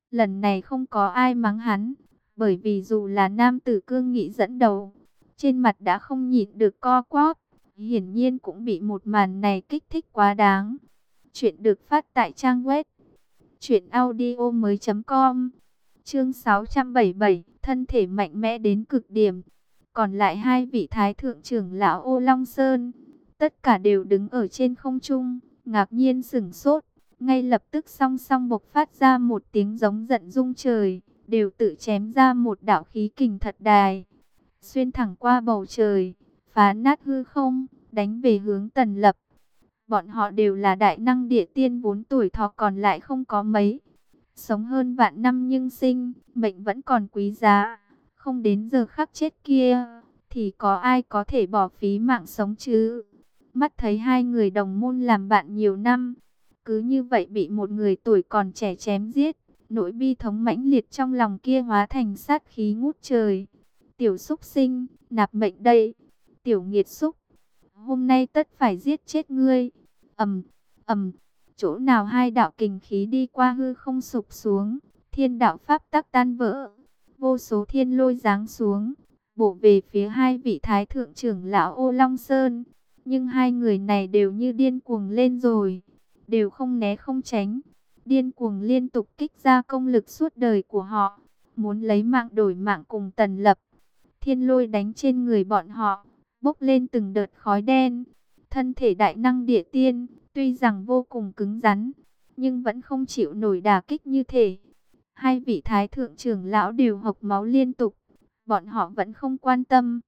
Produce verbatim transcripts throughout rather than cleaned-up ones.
Lần này không có ai mắng hắn, bởi vì dù là nam tử cương nghị dẫn đầu, trên mặt đã không nhịn được co quắp, hiển nhiên cũng bị một màn này kích thích quá đáng. Chuyện được phát tại trang web truyện audio mới chấm com. Chương sáu trăm bảy mươi bảy, thân thể mạnh mẽ đến cực điểm. Còn lại hai vị thái thượng trưởng lão Ô Long Sơn, tất cả đều đứng ở trên không trung, ngạc nhiên sửng sốt, ngay lập tức song song bộc phát ra một tiếng giống giận rung trời, đều tự chém ra một đạo khí kình thật đài, xuyên thẳng qua bầu trời, phá nát hư không, đánh về hướng Tần Lập. Bọn họ đều là đại năng địa tiên, vốn tuổi thọ còn lại không có mấy, sống hơn vạn năm nhưng sinh, mệnh vẫn còn quý giá, không đến giờ khắc chết kia, thì có ai có thể bỏ phí mạng sống chứ? Mắt thấy hai người đồng môn làm bạn nhiều năm, cứ như vậy bị một người tuổi còn trẻ chém giết, nỗi bi thống mãnh liệt trong lòng kia hóa thành sát khí ngút trời. Tiểu súc sinh, nạp mệnh đây, tiểu nghiệt súc, hôm nay tất phải giết chết ngươi. Ầm, ầm, chỗ nào hai đạo kình khí đi qua hư không sụp xuống, thiên đạo pháp tắc tan vỡ, vô số thiên lôi giáng xuống, bổ về phía hai vị thái thượng trưởng lão Ô Long Sơn. Nhưng hai người này đều như điên cuồng lên rồi, đều không né không tránh, điên cuồng liên tục kích ra công lực suốt đời của họ, muốn lấy mạng đổi mạng cùng Tần Lập. Thiên lôi đánh trên người bọn họ, bốc lên từng đợt khói đen. Thân thể đại năng địa tiên, tuy rằng vô cùng cứng rắn, nhưng vẫn không chịu nổi đả kích như thể. Hai vị thái thượng trưởng lão đều hộc máu liên tục, bọn họ vẫn không quan tâm.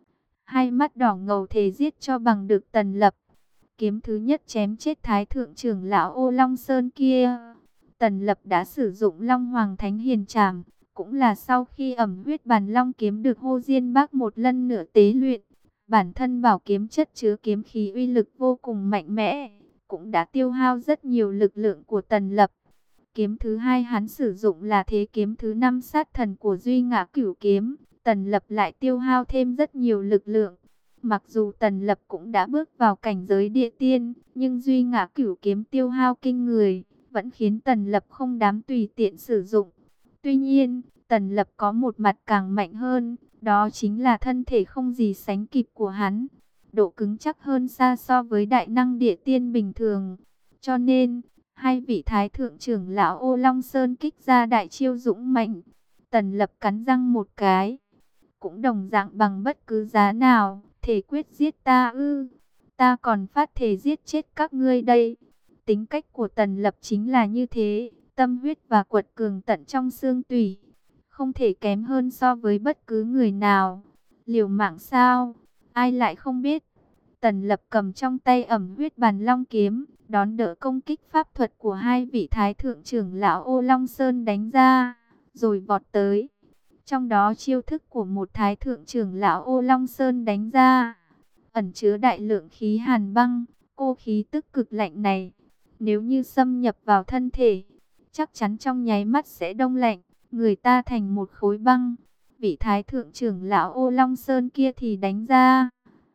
Hai mắt đỏ ngầu thề giết cho bằng được Tần Lập. Kiếm thứ nhất chém chết thái thượng trưởng lão Ô Long Sơn kia. Tần Lập đã sử dụng Long Hoàng Thánh Hiền Trảm, cũng là sau khi ẩm huyết bàn long kiếm được Hồ Diên Bác một lần nữa tế luyện. Bản thân bảo kiếm chất chứa kiếm khí uy lực vô cùng mạnh mẽ, cũng đã tiêu hao rất nhiều lực lượng của Tần Lập. Kiếm thứ hai hắn sử dụng là thế kiếm thứ năm sát thần của Duy Ngã Cửu Kiếm. Tần Lập lại tiêu hao thêm rất nhiều lực lượng. Mặc dù Tần Lập cũng đã bước vào cảnh giới địa tiên, nhưng Duy Ngã Cửu Kiếm tiêu hao kinh người, vẫn khiến Tần Lập không dám tùy tiện sử dụng. Tuy nhiên, Tần Lập có một mặt càng mạnh hơn, đó chính là thân thể không gì sánh kịp của hắn. Độ cứng chắc hơn xa so với đại năng địa tiên bình thường. Cho nên, hai vị thái thượng trưởng lão Ô Long Sơn kích ra đại chiêu dũng mạnh. Tần Lập cắn răng một cái, cũng đồng dạng bằng bất cứ giá nào, thể quyết giết ta ư, ta còn phát thể giết chết các ngươi đây. Tính cách của Tần Lập chính là như thế, tâm huyết và quật cường tận trong xương tủy, không thể kém hơn so với bất cứ người nào. Liều mạng sao? Ai lại không biết. Tần Lập cầm trong tay ẩm huyết bàn long kiếm, đón đỡ công kích pháp thuật của hai vị thái thượng trưởng lão Ô Long Sơn đánh ra, rồi vọt tới. Trong đó chiêu thức của một thái thượng trưởng lão Ô Long Sơn đánh ra, ẩn chứa đại lượng khí hàn băng, cô khí tức cực lạnh này, nếu như xâm nhập vào thân thể, chắc chắn trong nháy mắt sẽ đông lạnh người ta thành một khối băng. Vị thái thượng trưởng lão Ô Long Sơn kia thì đánh ra,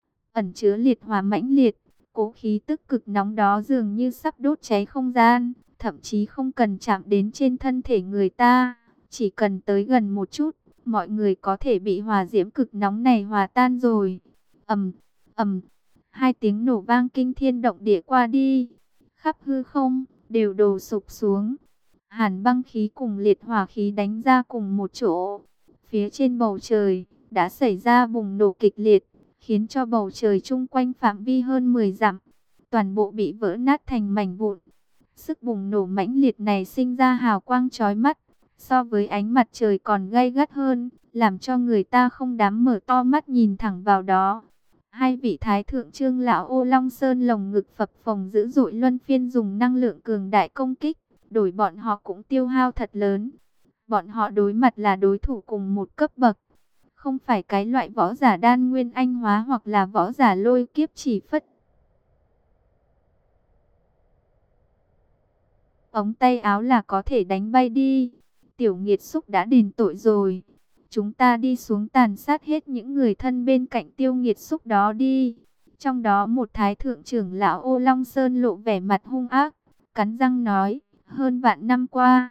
ẩn chứa liệt hỏa mãnh liệt, cố khí tức cực nóng đó dường như sắp đốt cháy không gian, thậm chí không cần chạm đến trên thân thể người ta, chỉ cần tới gần một chút, mọi người có thể bị hỏa diễm cực nóng này hòa tan rồi. Ầm, ầm, hai tiếng nổ vang kinh thiên động địa qua đi, khắp hư không đều đổ sụp xuống. Hàn băng khí cùng liệt hỏa khí đánh ra cùng một chỗ, phía trên bầu trời đã xảy ra bùng nổ kịch liệt, khiến cho bầu trời chung quanh phạm vi hơn mười dặm toàn bộ bị vỡ nát thành mảnh vụn. Sức bùng nổ mãnh liệt này sinh ra hào quang chói mắt, so với ánh mặt trời còn gay gắt hơn, làm cho người ta không dám mở to mắt nhìn thẳng vào đó. Hai vị thái thượng trưởng lão Ô Long Sơn lồng ngực phập phồng dữ dội, luân phiên dùng năng lượng cường đại công kích, đổi bọn họ cũng tiêu hao thật lớn. Bọn họ đối mặt là đối thủ cùng một cấp bậc, không phải cái loại võ giả đan nguyên anh hóa hoặc là võ giả lôi kiếp chỉ phất ống tay áo là có thể đánh bay đi. Tiểu nghiệt xúc đã đền tội rồi, chúng ta đi xuống tàn sát hết những người thân bên cạnh tiêu nghiệt xúc đó đi. Trong đó một thái thượng trưởng lão Ô Long Sơn lộ vẻ mặt hung ác, cắn răng nói, hơn vạn năm qua,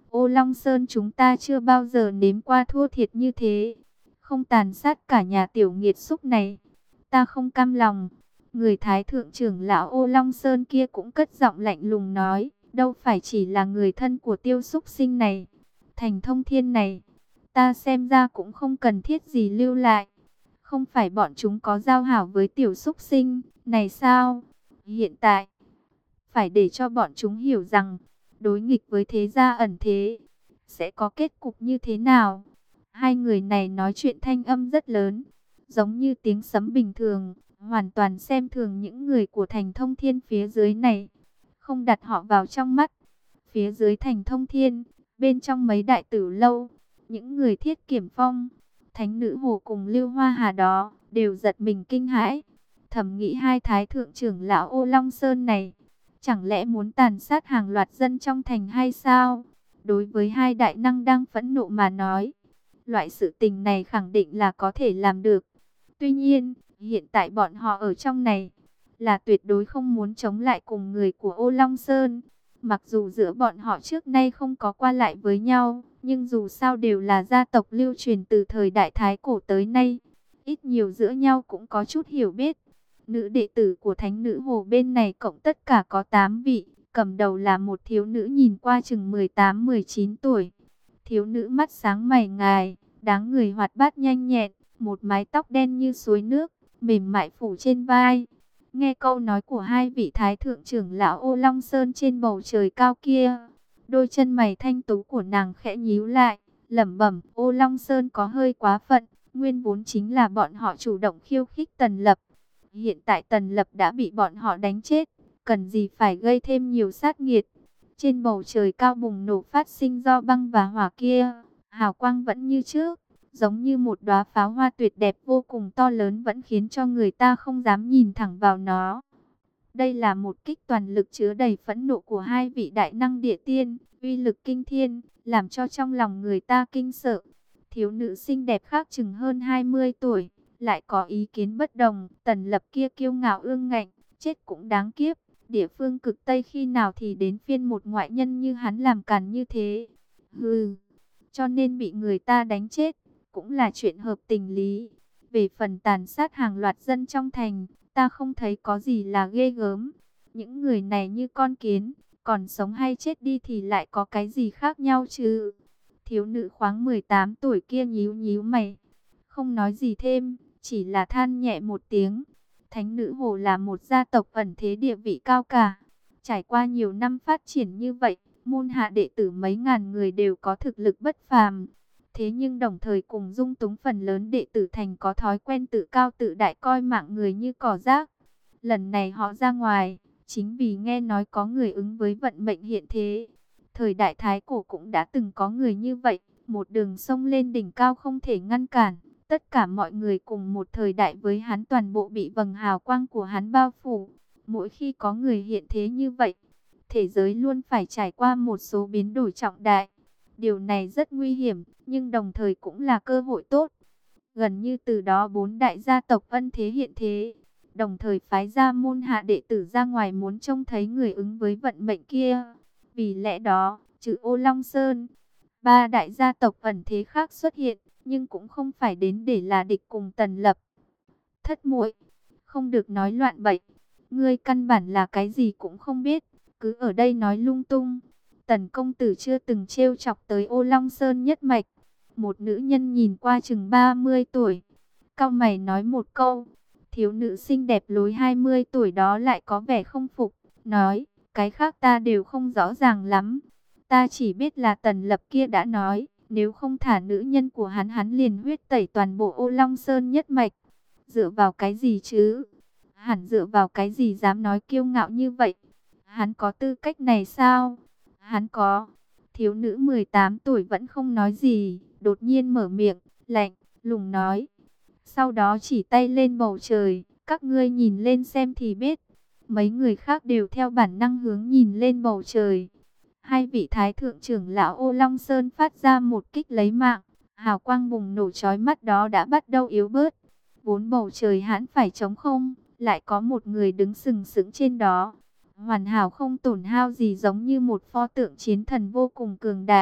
Ô Long Sơn chúng ta chưa bao giờ nếm qua thua thiệt như thế. Không tàn sát cả nhà tiểu nghiệt xúc này, ta không cam lòng. Người Thái thượng trưởng lão Ô Long Sơn kia cũng cất giọng lạnh lùng nói, đâu phải chỉ là người thân của tiêu xúc sinh này. Thành Thông Thiên này, ta xem ra cũng không cần thiết gì lưu lại. Không phải bọn chúng có giao hảo với tiểu xúc sinh này sao? Hiện tại, phải để cho bọn chúng hiểu rằng, đối nghịch với thế gia ẩn thế, sẽ có kết cục như thế nào. Hai người này nói chuyện thanh âm rất lớn, giống như tiếng sấm bình thường, hoàn toàn xem thường những người của Thành Thông Thiên phía dưới này, không đặt họ vào trong mắt. Phía dưới Thành Thông Thiên, bên trong mấy đại tử lâu, những người Thiết Kiểm Phong, Thánh Nữ Hồ cùng Lưu Hoa Hà đó, đều giật mình kinh hãi. Thầm nghĩ hai thái thượng trưởng lão Ô Long Sơn này, chẳng lẽ muốn tàn sát hàng loạt dân trong thành hay sao? Đối với hai đại năng đang phẫn nộ mà nói, loại sự tình này khẳng định là có thể làm được. Tuy nhiên, hiện tại bọn họ ở trong này, là tuyệt đối không muốn chống lại cùng người của Ô Long Sơn. Mặc dù giữa bọn họ trước nay không có qua lại với nhau, nhưng dù sao đều là gia tộc lưu truyền từ thời đại Thái Cổ tới nay. Ít nhiều giữa nhau cũng có chút hiểu biết. Nữ đệ tử của Thánh Nữ Hồ bên này cộng tất cả có tám vị, cầm đầu là một thiếu nữ nhìn qua chừng mười tám mười chín tuổi. Thiếu nữ mắt sáng mày ngài, dáng người hoạt bát nhanh nhẹn, một mái tóc đen như suối nước, mềm mại phủ trên vai. Nghe câu nói của hai vị thái thượng trưởng lão Ô Long Sơn trên bầu trời cao kia, đôi chân mày thanh tú của nàng khẽ nhíu lại, lẩm bẩm, Ô Long Sơn có hơi quá phận, nguyên vốn chính là bọn họ chủ động khiêu khích Tần Lập. Hiện tại Tần Lập đã bị bọn họ đánh chết, cần gì phải gây thêm nhiều sát nghiệt. Trên bầu trời cao bùng nổ phát sinh do băng và hỏa kia, hào quang vẫn như trước, giống như một đóa pháo hoa tuyệt đẹp vô cùng to lớn, vẫn khiến cho người ta không dám nhìn thẳng vào nó. Đây là một kích toàn lực chứa đầy phẫn nộ của hai vị đại năng địa tiên, uy lực kinh thiên, làm cho trong lòng người ta kinh sợ. Thiếu nữ xinh đẹp khác chừng hơn hai mươi tuổi, lại có ý kiến bất đồng. Tần Lập kia kiêu ngạo ương ngạnh, chết cũng đáng kiếp. Địa phương cực Tây khi nào thì đến phiên một ngoại nhân như hắn làm càn như thế. Hừ, cho nên bị người ta đánh chết, cũng là chuyện hợp tình lý. Về phần tàn sát hàng loạt dân trong thành, ta không thấy có gì là ghê gớm. Những người này như con kiến, còn sống hay chết đi thì lại có cái gì khác nhau chứ? Thiếu nữ khoáng mười tám tuổi kia nhíu nhíu mày, không nói gì thêm, chỉ là than nhẹ một tiếng. Thánh Nữ Hồ là một gia tộc ẩn thế địa vị cao cả. Trải qua nhiều năm phát triển như vậy, môn hạ đệ tử mấy ngàn người đều có thực lực bất phàm. Thế nhưng đồng thời cùng dung túng phần lớn đệ tử thành có thói quen tự cao tự đại, coi mạng người như cỏ rác. Lần này họ ra ngoài, chính vì nghe nói có người ứng với vận mệnh hiện thế. Thời đại Thái Cổ cũng đã từng có người như vậy, một đường sông lên đỉnh cao không thể ngăn cản. Tất cả mọi người cùng một thời đại với hắn toàn bộ bị vầng hào quang của hắn bao phủ. Mỗi khi có người hiện thế như vậy, thế giới luôn phải trải qua một số biến đổi trọng đại. Điều này rất nguy hiểm, nhưng đồng thời cũng là cơ hội tốt. Gần như từ đó bốn đại gia tộc ân thế hiện thế, đồng thời phái ra môn hạ đệ tử ra ngoài muốn trông thấy người ứng với vận mệnh kia. Vì lẽ đó, trừ Ô Long Sơn, ba đại gia tộc ẩn thế khác xuất hiện, nhưng cũng không phải đến để là địch cùng Tần Lập. Thất muội, không được nói loạn bậy, ngươi căn bản là cái gì cũng không biết, cứ ở đây nói lung tung. Tần công tử chưa từng trêu chọc tới Ô Long Sơn nhất mạch. Một nữ nhân nhìn qua chừng ba mươi tuổi, cau mày nói một câu. Thiếu nữ xinh đẹp lối hai mươi tuổi đó lại có vẻ không phục, nói, cái khác ta đều không rõ ràng lắm. Ta chỉ biết là Tần Lập kia đã nói, nếu không thả nữ nhân của hắn, hắn liền huyết tẩy toàn bộ Ô Long Sơn nhất mạch. Dựa vào cái gì chứ? Hẳn dựa vào cái gì dám nói kiêu ngạo như vậy? Hắn có tư cách này sao? Hắn có. Thiếu nữ mười tám tuổi vẫn không nói gì, đột nhiên mở miệng, lạnh lùng nói. Sau đó chỉ tay lên bầu trời, các ngươi nhìn lên xem thì biết. Mấy người khác đều theo bản năng hướng nhìn lên bầu trời. Hai vị thái thượng trưởng lão Ô Long Sơn phát ra một kích lấy mạng, hào quang bùng nổ chói mắt đó đã bắt đầu yếu bớt. Vốn bầu trời hãn phải trống không, lại có một người đứng sừng sững trên đó. Hoàn hảo không tổn hao gì, giống như một pho tượng chiến thần vô cùng cường đại.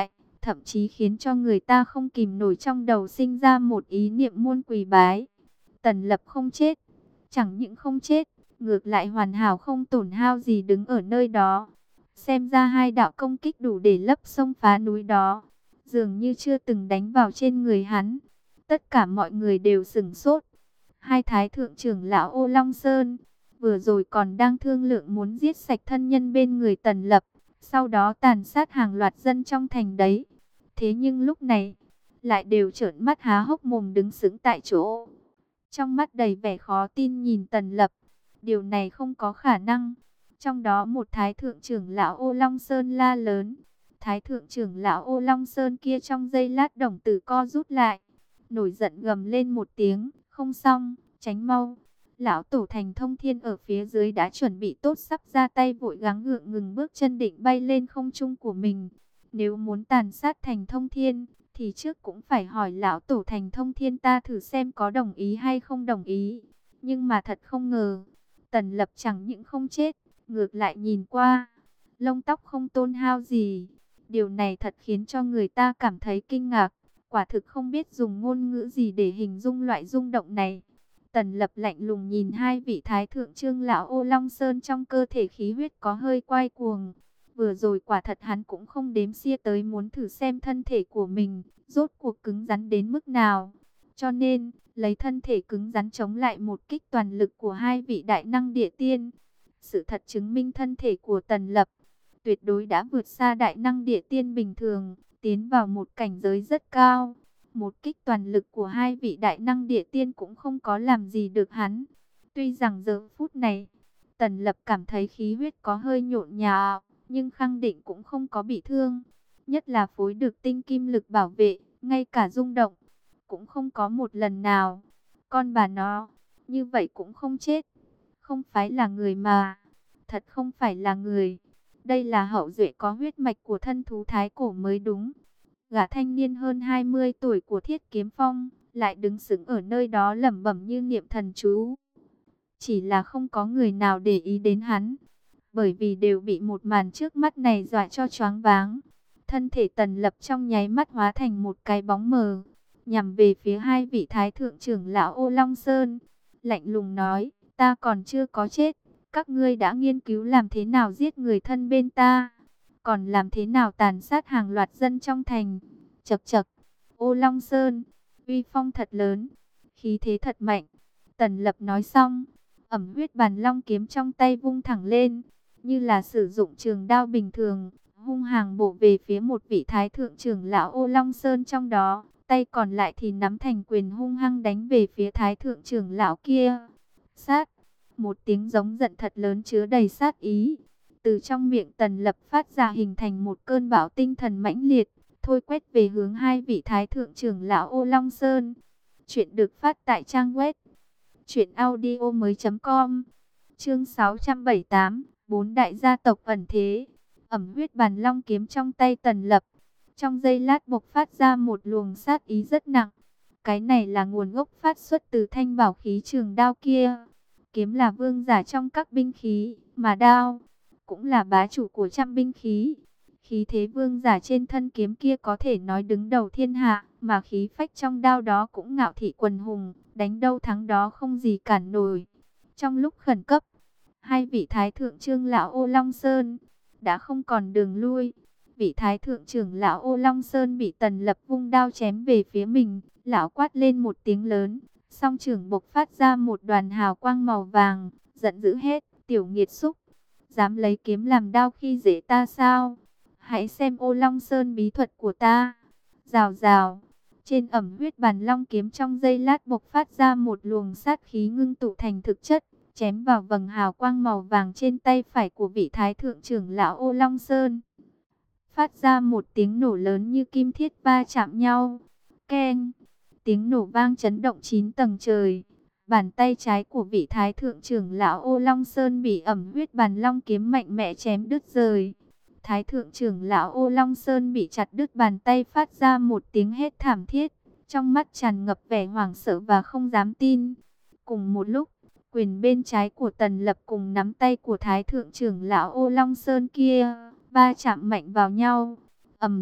thậm chí khiến cho người ta không kìm nổi trong đầu sinh ra một ý niệm muôn quỳ bái. Tần Lập không chết, chẳng những không chết, ngược lại hoàn hảo không tổn hao gì đứng ở nơi đó. Xem ra hai đạo công kích đủ để lấp sông phá núi đó, dường như chưa từng đánh vào trên người hắn. Tất cả mọi người đều sửng sốt. Hai thái thượng trưởng lão Ô Long Sơn, vừa rồi còn đang thương lượng muốn giết sạch thân nhân bên người Tần Lập, sau đó tàn sát hàng loạt dân trong thành đấy. Thế nhưng lúc này, lại đều trợn mắt há hốc mồm đứng sững tại chỗ. Trong mắt đầy vẻ khó tin nhìn Tần Lập. Điều này không có khả năng. Trong đó một thái thượng trưởng lão Ô Long Sơn la lớn. Thái thượng trưởng lão Ô Long Sơn kia trong giây lát đồng tử co rút lại, nổi giận gầm lên một tiếng, không xong, tránh mau. Lão tổ Thành Thông Thiên ở phía dưới đã chuẩn bị tốt, sắp ra tay, vội gắng gượng ngừng bước chân định bay lên không trung của mình. Nếu muốn tàn sát Thành Thông Thiên, thì trước cũng phải hỏi lão tổ Thành Thông Thiên ta thử xem có đồng ý hay không đồng ý. Nhưng mà thật không ngờ, Tần Lập chẳng những không chết, ngược lại nhìn qua, lông tóc không tổn hao gì. Điều này thật khiến cho người ta cảm thấy kinh ngạc, quả thực không biết dùng ngôn ngữ gì để hình dung loại rung động này. Tần Lập lạnh lùng nhìn hai vị thái thượng trưởng lão Ô Long Sơn, trong cơ thể khí huyết có hơi quay cuồng. Vừa rồi quả thật hắn cũng không đếm xỉa tới muốn thử xem thân thể của mình rốt cuộc cứng rắn đến mức nào. Cho nên, lấy thân thể cứng rắn chống lại một kích toàn lực của hai vị đại năng địa tiên. Sự thật chứng minh thân thể của Tần Lập tuyệt đối đã vượt xa đại năng địa tiên bình thường, tiến vào một cảnh giới rất cao. Một kích toàn lực của hai vị đại năng địa tiên cũng không có làm gì được hắn. Tuy rằng giờ phút này, Tần Lập cảm thấy khí huyết có hơi nhộn nhạo, nhưng khẳng định cũng không có bị thương. Nhất là phối được tinh kim lực bảo vệ, ngay cả rung động cũng không có một lần nào. Con bà nó, như vậy cũng không chết. Không phải là người mà, thật không phải là người. Đây là hậu duệ có huyết mạch của thân thú thái cổ mới đúng. Gã thanh niên hơn hai mươi tuổi của Thiết Kiếm Phong lại đứng sững ở nơi đó lẩm bẩm như niệm thần chú. Chỉ là không có người nào để ý đến hắn, bởi vì đều bị một màn trước mắt này dọa cho choáng váng. Thân thể Tần Lập trong nháy mắt hóa thành một cái bóng mờ, nhằm về phía hai vị thái thượng trưởng lão Ô Long Sơn, lạnh lùng nói: ta còn chưa có chết, các ngươi đã nghiên cứu làm thế nào giết người thân bên ta, còn làm thế nào tàn sát hàng loạt dân trong thành. Chậc chậc, Ô Long Sơn, uy phong thật lớn, khí thế thật mạnh. Tần Lập nói xong, ẩm huyết bàn long kiếm trong tay vung thẳng lên, như là sử dụng trường đao bình thường, hung hăng bổ về phía một vị thái thượng trưởng lão Ô Long Sơn trong đó. Tay còn lại thì nắm thành quyền hung hăng đánh về phía thái thượng trưởng lão kia. Sát, một tiếng giống giận thật lớn chứa đầy sát ý, từ trong miệng Tần Lập phát ra, hình thành một cơn bão tinh thần mãnh liệt, thôi quét về hướng hai vị thái thượng trưởng lão Ô Long Sơn. Chuyện được phát tại trang web truyện audio mới chấm com. Chương sáu trăm bảy mươi tám, bốn đại gia tộc ẩn thế. Ẩm huyết bàn long kiếm trong tay Tần Lập, trong giây lát bộc phát ra một luồng sát ý rất nặng. Cái này là nguồn gốc phát xuất từ thanh bảo khí trường đao kia. Kiếm là vương giả trong các binh khí, mà đao cũng là bá chủ của trăm binh khí. Khí thế vương giả trên thân kiếm kia có thể nói đứng đầu thiên hạ, mà khí phách trong đao đó cũng ngạo thị quần hùng, đánh đâu thắng đó không gì cản nổi. Trong lúc khẩn cấp, hai vị thái thượng trưởng lão Ô Long Sơn đã không còn đường lui. Vị thái thượng trưởng lão Ô Long Sơn bị Tần Lập vung đao chém về phía mình, lão quát lên một tiếng lớn, song trưởng bộc phát ra một đoàn hào quang màu vàng, giận dữ hét: tiểu nghiệt xúc, dám lấy kiếm làm đao khi dễ ta sao? Hãy xem Ô Long Sơn bí thuật của ta. Rào rào, trên ẩm huyết bàn long kiếm trong giây lát bộc phát ra một luồng sát khí ngưng tụ thành thực chất, chém vào vầng hào quang màu vàng trên tay phải của vị thái thượng trưởng lão Ô Long Sơn. Phát ra một tiếng nổ lớn như kim thiết va chạm nhau. Keng, tiếng nổ vang chấn động chín tầng trời. Bàn tay trái của vị thái thượng trưởng lão Ô Long Sơn bị ẩm huyết bàn long kiếm mạnh mẽ chém đứt rời. Thái thượng trưởng lão Ô Long Sơn bị chặt đứt bàn tay, phát ra một tiếng hét thảm thiết, trong mắt tràn ngập vẻ hoảng sợ và không dám tin. Cùng một lúc, quyền bên trái của Tần Lập cùng nắm tay của thái thượng trưởng lão Ô Long Sơn kia va chạm mạnh vào nhau. Ầm,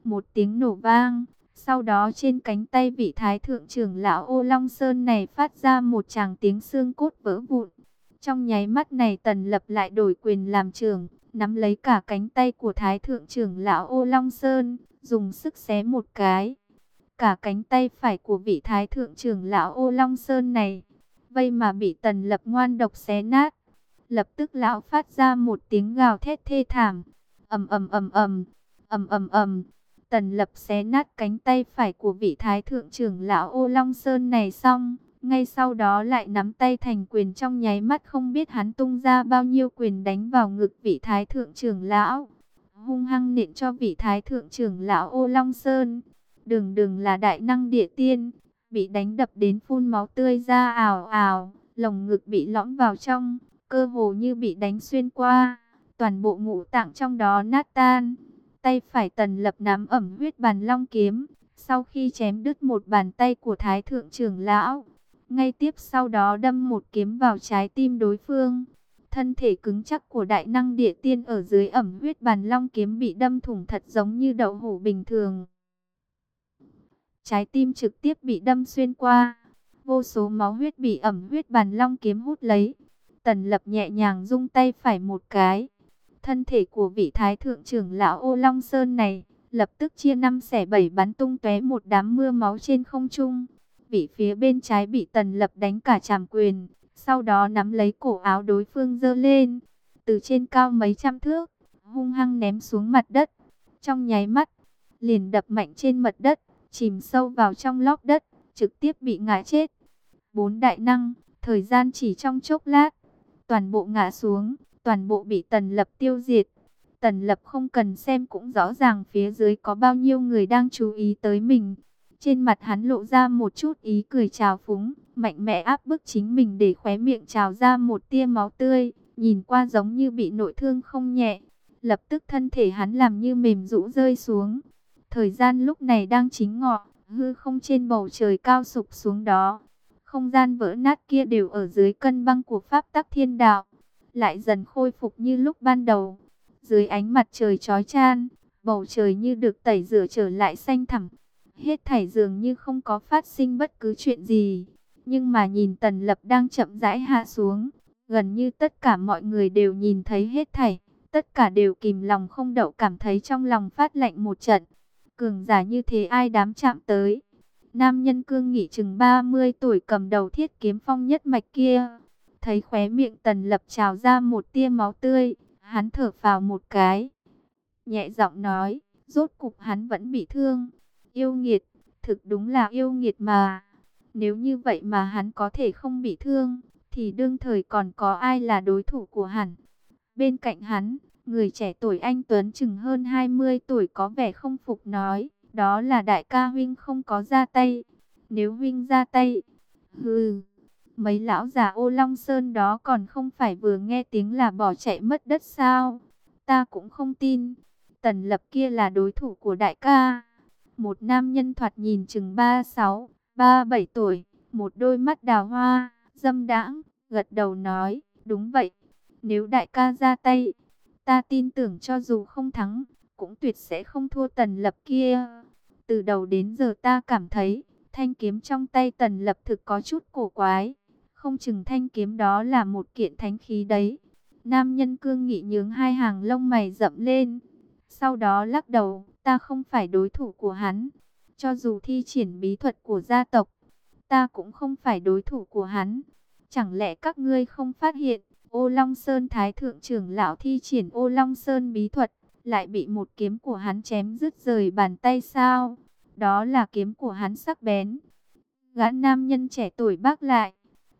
Một tiếng nổ vang, sau đó trên cánh tay vị thái thượng trưởng lão Ô Long Sơn này phát ra một tràng tiếng xương cốt vỡ vụn. Trong nháy mắt này Tần Lập lại đổi quyền làm trưởng, nắm lấy cả cánh tay của thái thượng trưởng lão Ô Long Sơn, dùng sức xé một cái. Cả cánh tay phải của vị thái thượng trưởng lão Ô Long Sơn này, vây mà bị Tần Lập ngoan độc xé nát. Lập tức lão phát ra một tiếng gào thét thê thảm. Ầm ầm ầm ầm, ầm ầm ầm. Tần Lập xé nát cánh tay phải của vị thái thượng trưởng lão Ô Long Sơn này xong, ngay sau đó lại nắm tay thành quyền, trong nháy mắt không biết hắn tung ra bao nhiêu quyền đánh vào ngực vị thái thượng trưởng lão, hung hăng nện cho vị thái thượng trưởng lão Ô Long Sơn. Đường đường là đại năng địa tiên, bị đánh đập đến phun máu tươi ra ào ào, lồng ngực bị lõm vào trong, cơ hồ như bị đánh xuyên qua, toàn bộ ngũ tạng trong đó nát tan. Tay phải Tần Lập nắm ẩm huyết bàn long kiếm, sau khi chém đứt một bàn tay của thái thượng trưởng lão, ngay tiếp sau đó đâm một kiếm vào trái tim đối phương. Thân thể cứng chắc của đại năng địa tiên ở dưới ẩm huyết bàn long kiếm bị đâm thủng thật giống như đậu hũ bình thường. Trái tim trực tiếp bị đâm xuyên qua, vô số máu huyết bị ẩm huyết bàn long kiếm hút lấy. Tần Lập nhẹ nhàng rung tay phải một cái, thân thể của vị thái thượng trưởng lão Ô Long Sơn này lập tức chia năm xẻ bảy, bắn tung tóe một đám mưa máu trên không trung. Vị phía bên trái bị Tần Lập đánh cả trảm quyền, sau đó nắm lấy cổ áo đối phương giơ lên, từ trên cao mấy trăm thước, hung hăng ném xuống mặt đất. Trong nháy mắt, liền đập mạnh trên mặt đất, chìm sâu vào trong lóc đất, trực tiếp bị ngã chết. Bốn đại năng, thời gian chỉ trong chốc lát, toàn bộ ngã xuống, toàn bộ bị Tần Lập tiêu diệt. Tần Lập không cần xem cũng rõ ràng phía dưới có bao nhiêu người đang chú ý tới mình. Trên mặt hắn lộ ra một chút ý cười trào phúng, mạnh mẽ áp bức chính mình để khóe miệng trào ra một tia máu tươi, nhìn qua giống như bị nội thương không nhẹ. Lập tức thân thể hắn làm như mềm rũ rơi xuống. Thời gian lúc này đang chính ngọ, hư không trên bầu trời cao sụp xuống đó. Không gian vỡ nát kia đều ở dưới cân băng của pháp tắc thiên đạo, lại dần khôi phục như lúc ban đầu. Dưới ánh mặt trời chói chang, bầu trời như được tẩy rửa trở lại xanh thẳm. Hết thảy dường như không có phát sinh bất cứ chuyện gì. Nhưng mà nhìn Tần Lập đang chậm rãi hạ xuống, gần như tất cả mọi người đều nhìn thấy hết thảy. Tất cả đều kìm lòng không đậu, cảm thấy trong lòng phát lạnh một trận. Cường giả như thế ai dám chạm tới. Nam nhân cương nghị chừng ba mươi tuổi cầm đầu Thiết Kiếm Phong nhất mạch kia, thấy khóe miệng Tần Lập trào ra một tia máu tươi, hắn thở phào một cái, nhẹ giọng nói, rốt cục hắn vẫn bị thương. Yêu nghiệt, thực đúng là yêu nghiệt mà. Nếu như vậy mà hắn có thể không bị thương, thì đương thời còn có ai là đối thủ của hắn. Bên cạnh hắn, người trẻ tuổi anh tuấn chừng hơn hai mươi tuổi có vẻ không phục nói, đó là đại ca huynh không có ra tay. Nếu huynh ra tay, hừ, mấy lão già Ô Long Sơn đó còn không phải vừa nghe tiếng là bỏ chạy mất đất sao? Ta cũng không tin Tần Lập kia là đối thủ của đại ca. Một nam nhân thoạt nhìn chừng ba sáu, ba bảy tuổi, một đôi mắt đào hoa, dâm đãng, gật đầu nói, đúng vậy. Nếu đại ca ra tay, ta tin tưởng cho dù không thắng, cũng tuyệt sẽ không thua Tần Lập kia. Từ đầu đến giờ ta cảm thấy, thanh kiếm trong tay Tần Lập thực có chút cổ quái. Không chừng thanh kiếm đó là một kiện thánh khí đấy. Nam nhân cương nghị nhướng hai hàng lông mày rậm lên. Sau đó lắc đầu, ta không phải đối thủ của hắn. Cho dù thi triển bí thuật của gia tộc, ta cũng không phải đối thủ của hắn. Chẳng lẽ các ngươi không phát hiện, Ô Long Sơn Thái Thượng trưởng lão thi triển Ô Long Sơn bí thuật, lại bị một kiếm của hắn chém đứt rời bàn tay sao? Đó là kiếm của hắn sắc bén. Gã nam nhân trẻ tuổi bác lại.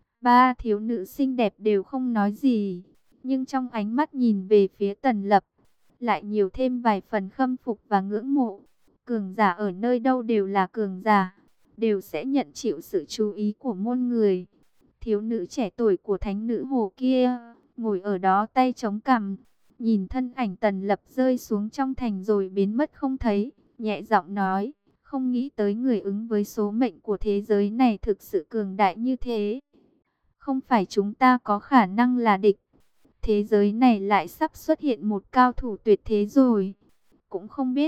Ba thiếu nữ xinh đẹp đều không nói gì, nhưng trong ánh mắt nhìn về phía Tần Lập, lại nhiều thêm vài phần khâm phục và ngưỡng mộ. Cường giả ở nơi đâu đều là cường giả, đều sẽ nhận chịu sự chú ý của muôn người. Thiếu nữ trẻ tuổi của thánh nữ hồ kia, ngồi ở đó tay chống cằm, nhìn thân ảnh Tần Lập rơi xuống trong thành rồi biến mất không thấy, nhẹ giọng nói, không nghĩ tới người ứng với số mệnh của thế giới này thực sự cường đại như thế. Không phải chúng ta có khả năng là địch. Thế giới này lại sắp xuất hiện một cao thủ tuyệt thế rồi. Cũng không biết,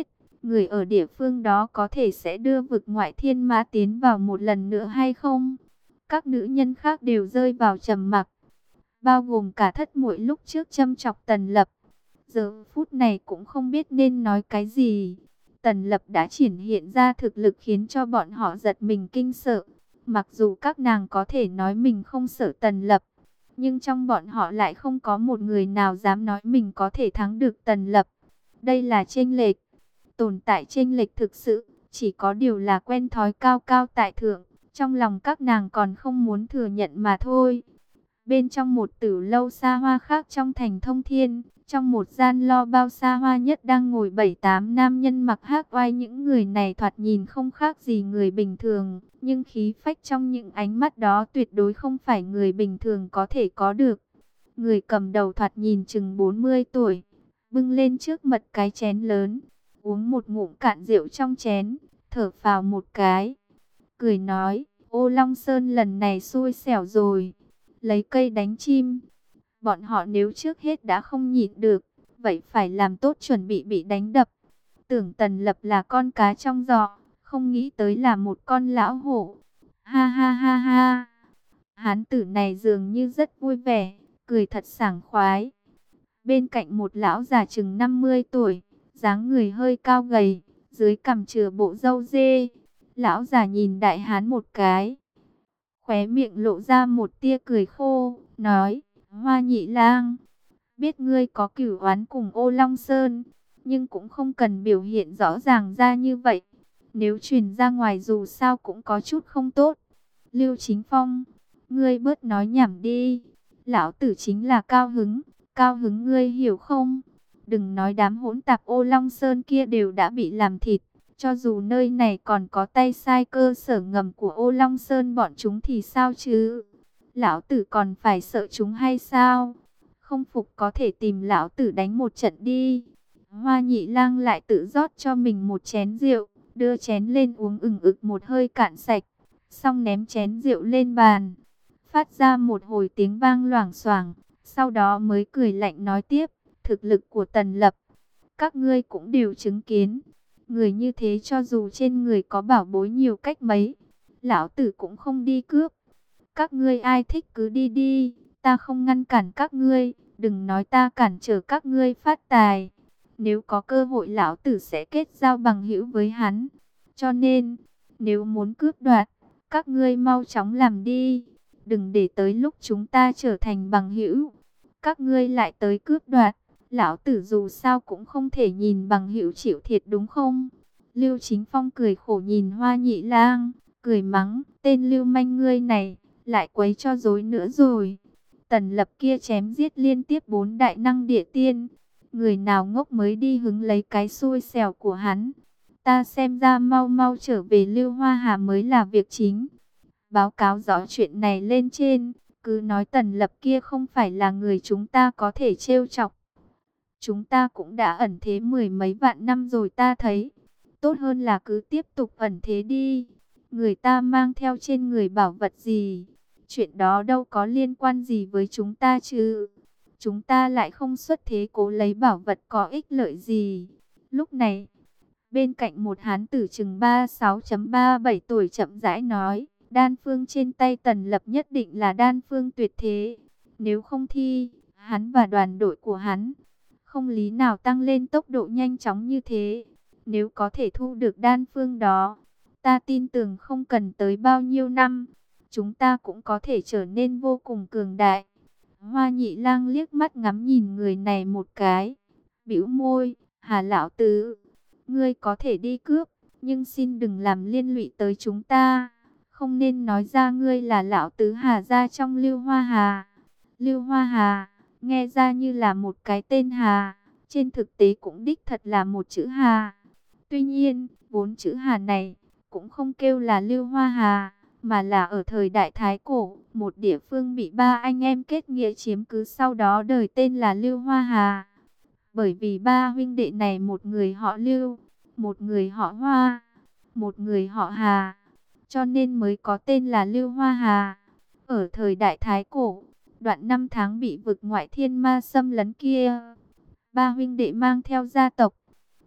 người ở địa phương đó có thể sẽ đưa vực ngoại thiên ma tiến vào một lần nữa hay không? Các nữ nhân khác đều rơi vào trầm mặc, bao gồm cả thất muội lúc trước châm chọc Tần Lập. Giờ phút này cũng không biết nên nói cái gì. Tần Lập đã triển hiện ra thực lực khiến cho bọn họ giật mình kinh sợ. Mặc dù các nàng có thể nói mình không sợ Tần Lập, nhưng trong bọn họ lại không có một người nào dám nói mình có thể thắng được Tần Lập. Đây là chênh lệch, tồn tại chênh lệch thực sự, chỉ có điều là quen thói cao cao tại thượng, trong lòng các nàng còn không muốn thừa nhận mà thôi. Bên trong một tử lâu xa hoa khác trong thành Thông Thiên, trong một gian lo bao xa hoa nhất đang ngồi bảy tám nam nhân mặc hắc oai. Những người này thoạt nhìn không khác gì người bình thường, nhưng khí phách trong những ánh mắt đó tuyệt đối không phải người bình thường có thể có được. Người cầm đầu thoạt nhìn chừng bốn mươi tuổi, bưng lên trước mặt cái chén lớn, uống một ngụm cạn rượu trong chén, thở phào một cái, cười nói: Ô Long Sơn lần này xui xẻo rồi, lấy cây đánh chim. Bọn họ nếu trước hết đã không nhịn được, vậy phải làm tốt chuẩn bị bị đánh đập. Tưởng Tần Lập là con cá trong giỏ, không nghĩ tới là một con lão hổ. Ha ha ha ha. Hán tử này dường như rất vui vẻ, cười thật sảng khoái. Bên cạnh một lão già chừng năm mươi tuổi, dáng người hơi cao gầy, dưới cằm chừa bộ râu dê. Lão già nhìn đại hán một cái, khóe miệng lộ ra một tia cười khô, nói: Hoa Nhị Lang, biết ngươi có cửu oán cùng Ô Long Sơn, nhưng cũng không cần biểu hiện rõ ràng ra như vậy. Nếu truyền ra ngoài dù sao cũng có chút không tốt. Lưu Chính Phong, ngươi bớt nói nhảm đi. Lão tử chính là cao hứng, cao hứng ngươi hiểu không? Đừng nói đám hỗn tạp Ô Long Sơn kia đều đã bị làm thịt. Cho dù nơi này còn có tay sai cơ sở ngầm của Ô Long Sơn bọn chúng thì sao chứ? Lão tử còn phải sợ chúng hay sao? Không phục có thể tìm lão tử đánh một trận đi. Hoa Nhị Lang lại tự rót cho mình một chén rượu, đưa chén lên uống ừng ực một hơi cạn sạch, xong ném chén rượu lên bàn, phát ra một hồi tiếng vang loảng xoảng, sau đó mới cười lạnh nói tiếp: thực lực của Tần Lập, các ngươi cũng đều chứng kiến. Người như thế cho dù trên người có bảo bối nhiều cách mấy, lão tử cũng không đi cướp. Các ngươi ai thích cứ đi đi, ta không ngăn cản các ngươi, đừng nói ta cản trở các ngươi phát tài. Nếu có cơ hội lão tử sẽ kết giao bằng hữu với hắn. Cho nên, nếu muốn cướp đoạt, các ngươi mau chóng làm đi, đừng để tới lúc chúng ta trở thành bằng hữu, các ngươi lại tới cướp đoạt. Lão tử dù sao cũng không thể nhìn bằng hữu chịu thiệt đúng không? Lưu Chính Phong cười khổ nhìn Hoa Nhị Lang, cười mắng: tên lưu manh ngươi này, lại quấy cho rối nữa rồi. Tần Lập kia chém giết liên tiếp bốn đại năng địa tiên, người nào ngốc mới đi hứng lấy cái xui xẻo của hắn. Ta xem ra mau mau trở về Lưu Hoa Hà mới là việc chính. Báo cáo rõ chuyện này lên trên, cứ nói Tần Lập kia không phải là người chúng ta có thể trêu chọc. Chúng ta cũng đã ẩn thế mười mấy vạn năm rồi, ta thấy tốt hơn là cứ tiếp tục ẩn thế đi. Người ta mang theo trên người bảo vật gì, chuyện đó đâu có liên quan gì với chúng ta chứ. Chúng ta lại không xuất thế cố lấy bảo vật có ích lợi gì. Lúc này, bên cạnh một hán tử chừng ba mươi sáu ba mươi bảy tuổi chậm rãi nói: đan phương trên tay Tần Lập nhất định là đan phương tuyệt thế. Nếu không thi, hắn và đoàn đội của hắn không lý nào tăng lên tốc độ nhanh chóng như thế. Nếu có thể thu được đan phương đó, ta tin tưởng không cần tới bao nhiêu năm, chúng ta cũng có thể trở nên vô cùng cường đại. Hoa Nhị Lang liếc mắt ngắm nhìn người này một cái, bĩu môi: Hà lão tứ, ngươi có thể đi cướp, nhưng xin đừng làm liên lụy tới chúng ta. Không nên nói ra ngươi là lão tứ Hà gia trong Lưu Hoa Hà. Lưu Hoa Hà, nghe ra như là một cái tên Hà, trên thực tế cũng đích thật là một chữ Hà. Tuy nhiên, bốn chữ Hà này cũng không kêu là Lưu Hoa Hà, mà là ở thời đại Thái Cổ, một địa phương bị ba anh em kết nghĩa chiếm cứ, sau đó đời tên là Lưu Hoa Hà. Bởi vì ba huynh đệ này, một người họ Lưu, một người họ Hoa, một người họ Hà, cho nên mới có tên là Lưu Hoa Hà. Ở thời đại Thái Cổ, đoạn năm tháng bị vực ngoại thiên ma xâm lấn kia, ba huynh đệ mang theo gia tộc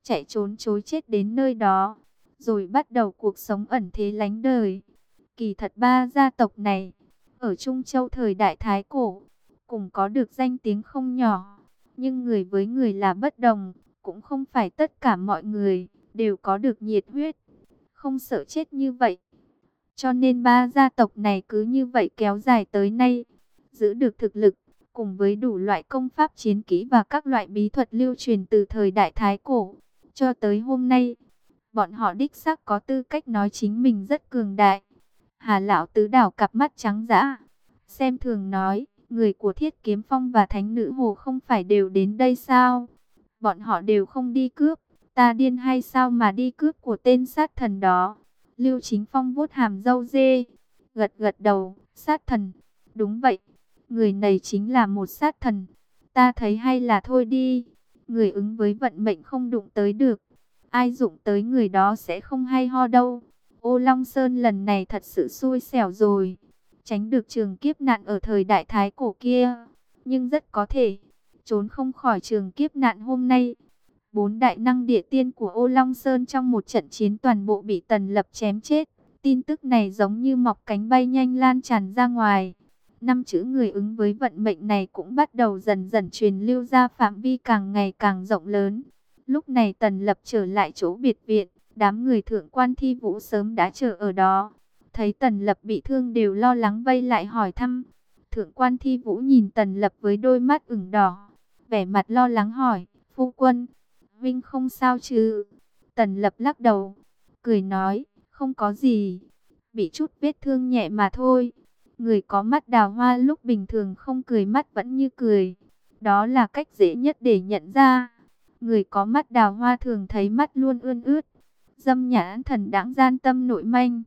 chạy trốn chối chết đến nơi đó, rồi bắt đầu cuộc sống ẩn thế lánh đời. Kỳ thật ba gia tộc này, ở Trung Châu thời đại Thái Cổ, cùng có được danh tiếng không nhỏ. Nhưng người với người là bất đồng, cũng không phải tất cả mọi người đều có được nhiệt huyết, không sợ chết như vậy. Cho nên ba gia tộc này cứ như vậy kéo dài tới nay, giữ được thực lực, cùng với đủ loại công pháp chiến kỹ và các loại bí thuật lưu truyền từ thời đại Thái Cổ, cho tới hôm nay. Bọn họ đích xác có tư cách nói chính mình rất cường đại. Hà lão tứ đảo cặp mắt trắng dã, xem thường nói, người của Thiết Kiếm Phong và Thánh Nữ Hồ không phải đều đến đây sao? Bọn họ đều không đi cướp, ta điên hay sao mà đi cướp của tên sát thần đó? Lưu Chính Phong vuốt hàm râu dê, gật gật đầu, sát thần, đúng vậy, người này chính là một sát thần. Ta thấy hay là thôi đi, người ứng với vận mệnh không đụng tới được, ai dụng tới người đó sẽ không hay ho đâu. Ô Long Sơn lần này thật sự xui xẻo rồi, tránh được trường kiếp nạn ở thời đại Thái Cổ kia, nhưng rất có thể trốn không khỏi trường kiếp nạn hôm nay. Bốn đại năng địa tiên của Ô Long Sơn trong một trận chiến toàn bộ bị Tần Lập chém chết. Tin tức này giống như mọc cánh bay nhanh lan tràn ra ngoài. Năm chữ người ứng với vận mệnh này cũng bắt đầu dần dần truyền lưu ra phạm vi càng ngày càng rộng lớn. Lúc này Tần Lập trở lại chỗ biệt viện, đám người thượng quan Thi Vũ sớm đã chờ ở đó. Thấy Tần Lập bị thương đều lo lắng vây lại hỏi thăm. Thượng quan Thi Vũ nhìn Tần Lập với đôi mắt ửng đỏ, vẻ mặt lo lắng hỏi, phu quân, Vinh không sao chứ? Tần Lập lắc đầu, cười nói, không có gì, bị chút vết thương nhẹ mà thôi. Người có mắt đào hoa lúc bình thường không cười mắt vẫn như cười. Đó là cách dễ nhất để nhận ra. Người có mắt đào hoa thường thấy mắt luôn ươn ướt. Dâm nhãn thần đãng gian tâm nội manh.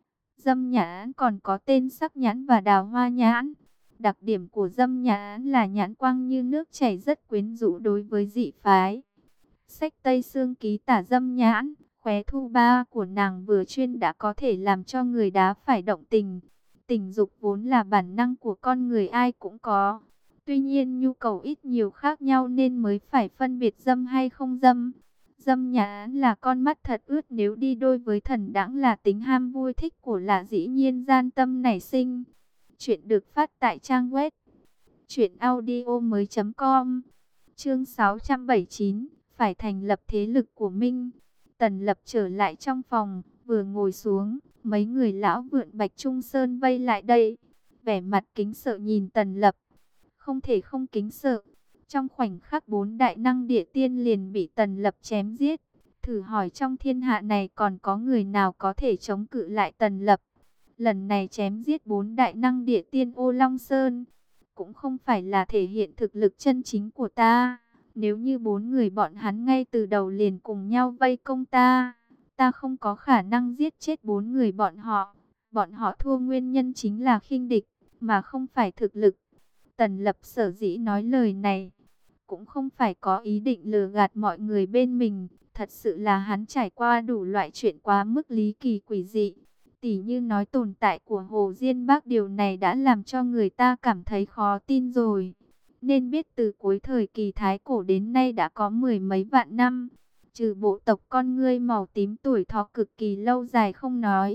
Dâm nhãn còn có tên sắc nhãn và đào hoa nhãn. Đặc điểm của dâm nhãn là nhãn quang như nước chảy rất quyến rũ đối với dị phái. Sách Tây Sương ký tả dâm nhãn, khóe thu ba của nàng vừa chuyên đã có thể làm cho người đá phải động tình. Tình dục vốn là bản năng của con người ai cũng có. Tuy nhiên nhu cầu ít nhiều khác nhau nên mới phải phân biệt dâm hay không dâm. Dâm nhãn là con mắt thật ướt, nếu đi đôi với thần đãng là tính ham vui thích của là dĩ nhiên gian tâm nảy sinh. Chuyện được phát tại trang web truyện audio mới chấm com. Chương sáu trăm bảy mươi chín, phải thành lập thế lực của Minh. Tần Lập trở lại trong phòng, vừa ngồi xuống, mấy người lão vượn Bạch Trung Sơn vây lại đây, vẻ mặt kính sợ nhìn Tần Lập. Không thể không kính sợ. Trong khoảnh khắc bốn đại năng địa tiên liền bị Tần Lập chém giết. Thử hỏi trong thiên hạ này còn có người nào có thể chống cự lại Tần Lập? Lần này chém giết bốn đại năng địa tiên Ô Long Sơn, cũng không phải là thể hiện thực lực chân chính của ta. Nếu như bốn người bọn hắn ngay từ đầu liền cùng nhau vây công ta, ta không có khả năng giết chết bốn người bọn họ. Bọn họ thua nguyên nhân chính là khinh địch, mà không phải thực lực. Tần Lập sở dĩ nói lời này, cũng không phải có ý định lừa gạt mọi người bên mình. Thật sự là hắn trải qua đủ loại chuyện quá mức lý kỳ quỷ dị. Tỉ như nói tồn tại của Hồ Diên Bác, điều này đã làm cho người ta cảm thấy khó tin rồi. Nên biết từ cuối thời kỳ Thái Cổ đến nay đã có mười mấy vạn năm. Trừ bộ tộc con ngươi màu tím tuổi thọ cực kỳ lâu dài không nói,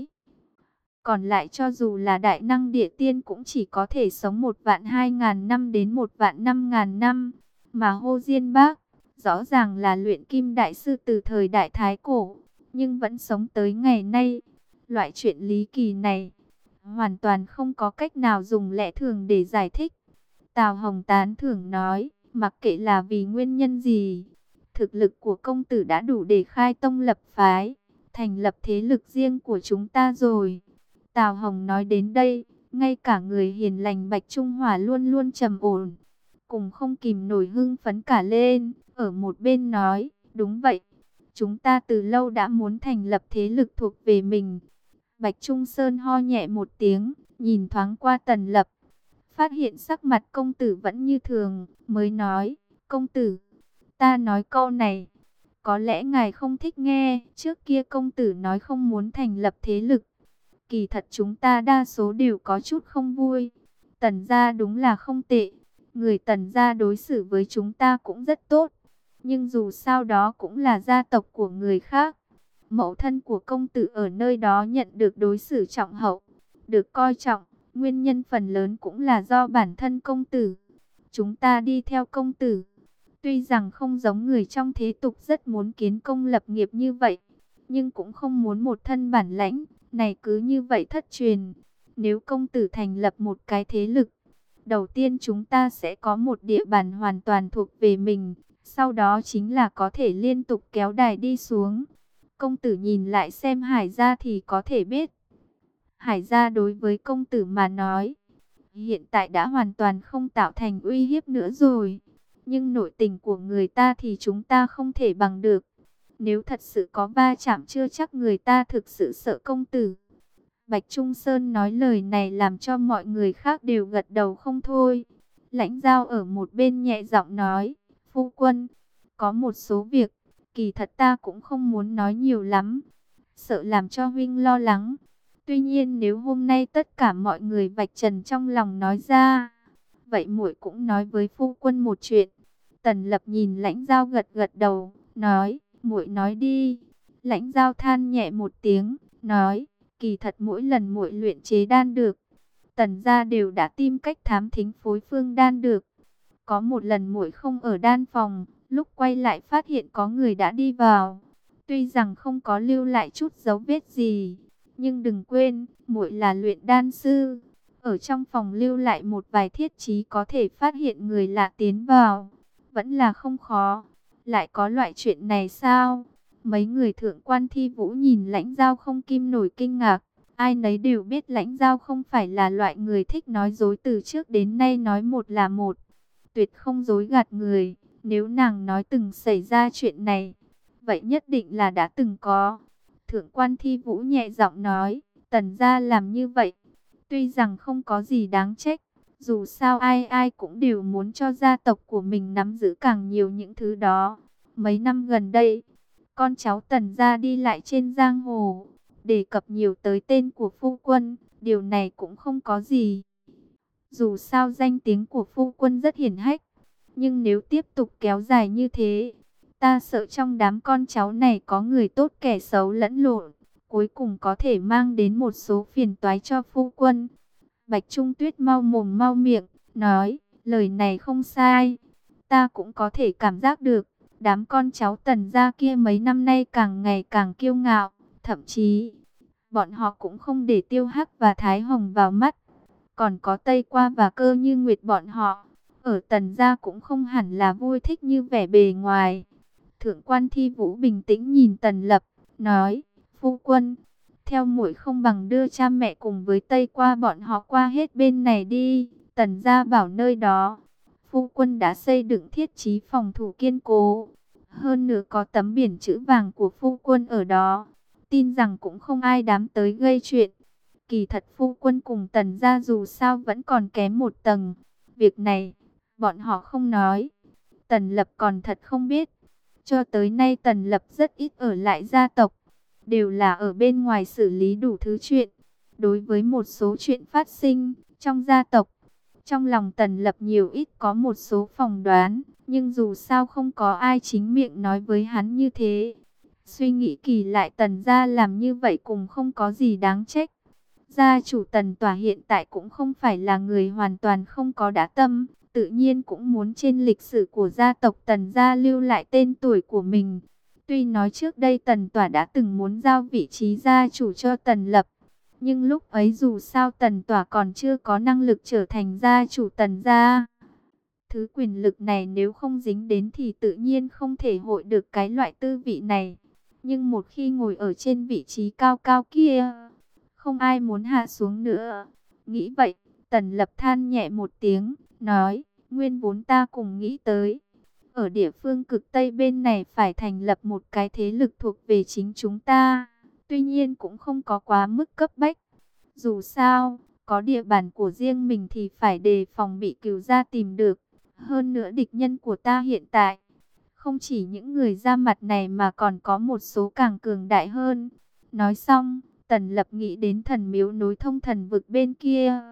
còn lại cho dù là đại năng địa tiên cũng chỉ có thể sống một vạn hai ngàn năm đến một vạn năm ngàn năm. Mà Hồ Diên Bác, rõ ràng là luyện kim đại sư từ thời đại Thái Cổ, nhưng vẫn sống tới ngày nay. Loại chuyện lý kỳ này, hoàn toàn không có cách nào dùng lẽ thường để giải thích. Tào Hồng tán thưởng nói, mặc kệ là vì nguyên nhân gì, thực lực của công tử đã đủ để khai tông lập phái, thành lập thế lực riêng của chúng ta rồi. Tào Hồng nói đến đây, ngay cả người hiền lành Bạch Trung Hòa luôn luôn trầm ổn, cùng không kìm nổi hưng phấn cả lên, ở một bên nói, đúng vậy, chúng ta từ lâu đã muốn thành lập thế lực thuộc về mình. Bạch Trung Sơn ho nhẹ một tiếng, nhìn thoáng qua Tần Lập, phát hiện sắc mặt công tử vẫn như thường, mới nói, công tử, ta nói câu này, có lẽ ngài không thích nghe, trước kia công tử nói không muốn thành lập thế lực. Kỳ thật chúng ta đa số đều có chút không vui. Tần gia đúng là không tệ, người Tần gia đối xử với chúng ta cũng rất tốt. Nhưng dù sao đó cũng là gia tộc của người khác. Mẫu thân của công tử ở nơi đó nhận được đối xử trọng hậu, được coi trọng. Nguyên nhân phần lớn cũng là do bản thân công tử. Chúng ta đi theo công tử. Tuy rằng không giống người trong thế tục rất muốn kiến công lập nghiệp như vậy, nhưng cũng không muốn một thân bản lãnh này cứ như vậy thất truyền. Nếu công tử thành lập một cái thế lực, đầu tiên chúng ta sẽ có một địa bàn hoàn toàn thuộc về mình, sau đó chính là có thể liên tục kéo đài đi xuống. Công tử nhìn lại xem Hải gia thì có thể biết. Hải gia đối với công tử mà nói, hiện tại đã hoàn toàn không tạo thành uy hiếp nữa rồi. Nhưng nội tình của người ta thì chúng ta không thể bằng được. Nếu thật sự có va chạm chưa chắc người ta thực sự sợ công tử. Bạch Trung Sơn nói lời này làm cho mọi người khác đều gật đầu không thôi. Lãnh Giao ở một bên nhẹ giọng nói, phu quân, có một số việc, kỳ thật ta cũng không muốn nói nhiều lắm, sợ làm cho huynh lo lắng. Tuy nhiên nếu hôm nay tất cả mọi người vạch trần trong lòng nói ra, vậy muội cũng nói với phu quân một chuyện. Tần Lập nhìn Lãnh Giao gật gật đầu, nói, muội nói đi. Lãnh Giao than nhẹ một tiếng, nói, kỳ thật mỗi lần muội luyện chế đan được, Tần gia đều đã tìm cách thám thính phối phương đan được. Có một lần muội không ở đan phòng, lúc quay lại phát hiện có người đã đi vào. Tuy rằng không có lưu lại chút dấu vết gì, nhưng đừng quên, muội là luyện đan sư. Ở trong phòng lưu lại một vài thiết chí có thể phát hiện người lạ tiến vào, vẫn là không khó. Lại có loại chuyện này sao? Mấy người thượng quan Thi Vũ nhìn Lãnh Giao không kim nổi kinh ngạc. Ai nấy đều biết Lãnh Giao không phải là loại người thích nói dối, từ trước đến nay nói một là một, tuyệt không dối gạt người. Nếu nàng nói từng xảy ra chuyện này, vậy nhất định là đã từng có. Thượng quan Thi Vũ nhẹ giọng nói, Tần gia làm như vậy, tuy rằng không có gì đáng trách. Dù sao ai ai cũng đều muốn cho gia tộc của mình nắm giữ càng nhiều những thứ đó. Mấy năm gần đây, con cháu Tần gia đi lại trên giang hồ, đề cập nhiều tới tên của phu quân, điều này cũng không có gì. Dù sao danh tiếng của phu quân rất hiển hách, nhưng nếu tiếp tục kéo dài như thế, ta sợ trong đám con cháu này có người tốt kẻ xấu lẫn lộn, cuối cùng có thể mang đến một số phiền toái cho phu quân. Bạch Trung Tuyết mau mồm mau miệng, nói, lời này không sai. Ta cũng có thể cảm giác được, đám con cháu Tần gia kia mấy năm nay càng ngày càng kiêu ngạo, thậm chí, bọn họ cũng không để Tiêu Hắc và Thái Hồng vào mắt. Còn có Tây Qua và Cơ Như Nguyệt bọn họ, ở Tần gia cũng không hẳn là vui thích như vẻ bề ngoài. Thượng quan Thi Vũ bình tĩnh nhìn Tần Lập, nói, phu quân, theo muội không bằng đưa cha mẹ cùng với Tây Qua bọn họ qua hết bên này đi. Tần gia bảo nơi đó, phu quân đã xây dựng thiết chí phòng thủ kiên cố. Hơn nữa có tấm biển chữ vàng của phu quân ở đó, tin rằng cũng không ai dám tới gây chuyện. Kỳ thật phu quân cùng Tần gia dù sao vẫn còn kém một tầng. Việc này, bọn họ không nói. Tần Lập còn thật không biết. Cho tới nay Tần Lập rất ít ở lại gia tộc, đều là ở bên ngoài xử lý đủ thứ chuyện. Đối với một số chuyện phát sinh trong gia tộc, trong lòng Tần Lập nhiều ít có một số phỏng đoán, nhưng dù sao không có ai chính miệng nói với hắn như thế. Suy nghĩ kỳ lại, Tần gia làm như vậy cũng không có gì đáng trách. Gia chủ Tần Tỏa hiện tại cũng không phải là người hoàn toàn không có đá tâm, tự nhiên cũng muốn trên lịch sử của gia tộc Tần gia lưu lại tên tuổi của mình. Tuy nói trước đây Tần Tỏa đã từng muốn giao vị trí gia chủ cho Tần Lập, nhưng lúc ấy dù sao Tần Tỏa còn chưa có năng lực trở thành gia chủ Tần gia. Thứ quyền lực này nếu không dính đến thì tự nhiên không thể hội được cái loại tư vị này. Nhưng một khi ngồi ở trên vị trí cao cao kia, không ai muốn hạ xuống nữa. Nghĩ vậy, Tần Lập than nhẹ một tiếng, nói, nguyên vốn ta cùng nghĩ tới, ở địa phương cực Tây bên này phải thành lập một cái thế lực thuộc về chính chúng ta. Tuy nhiên cũng không có quá mức cấp bách. Dù sao, có địa bàn của riêng mình thì phải đề phòng bị Cửu gia tìm được. Hơn nữa địch nhân của ta hiện tại, không chỉ những người ra mặt này mà còn có một số càng cường đại hơn. Nói xong, Tần Lập nghĩ đến thần miếu nối thông thần vực bên kia.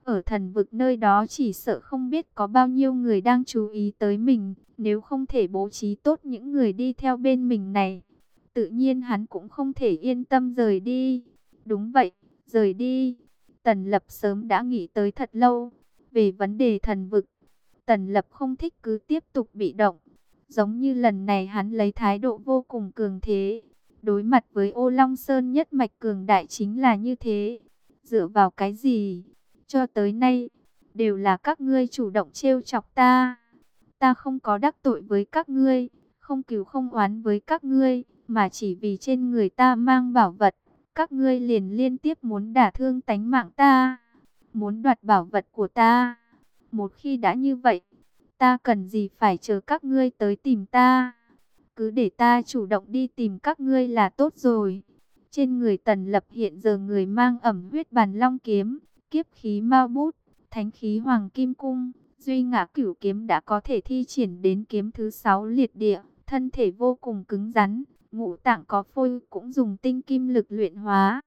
Ở thần vực nơi đó chỉ sợ không biết có bao nhiêu người đang chú ý tới mình, nếu không thể bố trí tốt những người đi theo bên mình này, tự nhiên hắn cũng không thể yên tâm rời đi. Đúng vậy, rời đi. Tần Lập sớm đã nghĩ tới thật lâu. Về vấn đề thần vực, Tần Lập không thích cứ tiếp tục bị động. Giống như lần này hắn lấy thái độ vô cùng cường thế. Đối mặt với Ô Long Sơn nhất mạch cường đại chính là như thế. Dựa vào cái gì? Cho tới nay, đều là các ngươi chủ động trêu chọc ta. Ta không có đắc tội với các ngươi, không cứu không oán với các ngươi, mà chỉ vì trên người ta mang bảo vật, các ngươi liền liên tiếp muốn đả thương tánh mạng ta, muốn đoạt bảo vật của ta. Một khi đã như vậy, ta cần gì phải chờ các ngươi tới tìm ta? Cứ để ta chủ động đi tìm các ngươi là tốt rồi. Trên người Tần Lập hiện giờ người mang ẩm huyết bàn long kiếm, kiếp khí mao bút, thánh khí hoàng kim cung, duy ngã cửu kiếm đã có thể thi triển đến kiếm thứ sáu liệt địa, thân thể vô cùng cứng rắn, ngũ tạng có phôi cũng dùng tinh kim lực luyện hóa.